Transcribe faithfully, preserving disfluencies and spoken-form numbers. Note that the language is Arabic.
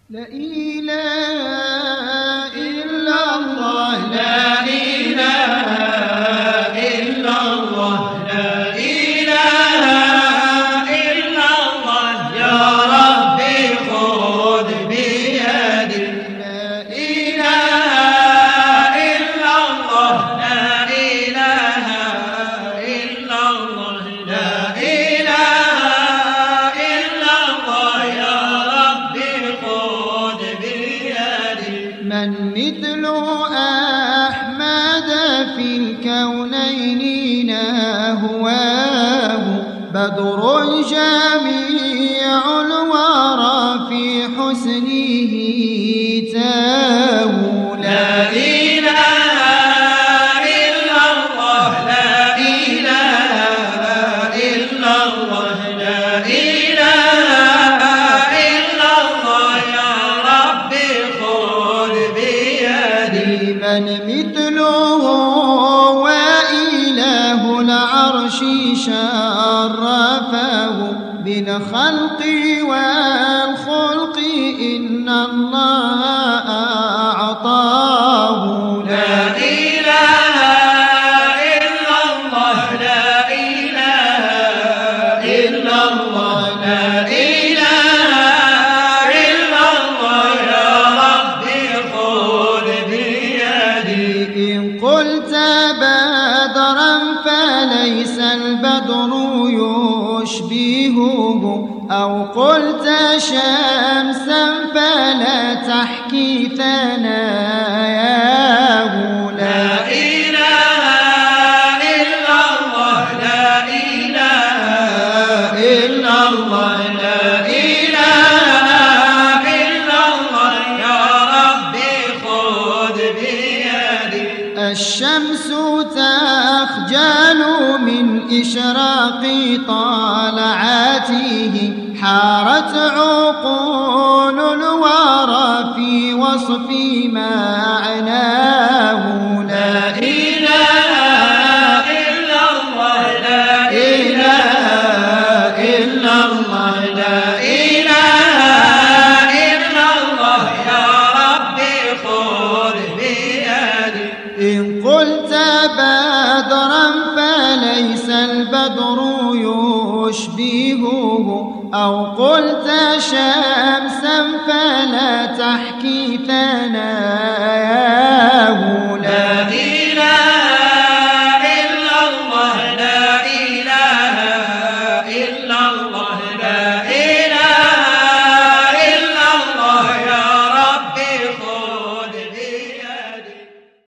لا إله إلا الله لا إله إلا الله لا إله إلا الله يا ربي خذ بيدي لا إله إلا الله لا إله إلا الله لا إله إلا الله يا ربي خذ بيدي من مثل أحمد في الكونين نهواه بدر جميع الورى في حسنه تاه لا إله إلا الله لا إله إلا الله لا إله إلا الله يا ربي خذ بيدي من مثله وإله العرش شرفه بالخلق والخلق إن الله أعطاه لا إله إلا الله لا إله إلا الله لا إله إلا الله يا ربي خذ بيدي إن قلت بدرا فليس البدر يشبهه أو قلت شمسا فلا تحكي ثناياه لا إله إلا الله لا إله إلا الله لا إله إلا الله يا ربي خذ بيدي الشمس تخجل من إشراق طلعاته حارت عقول الورى في وصف معناه لا إله إلا الله لا إله إلا الله لا إله إلا الله يا ربي خذ بيدي إن قلت بدرا فليس البدر يشبهه أو قلت شمسا فلا تحكي ثناياه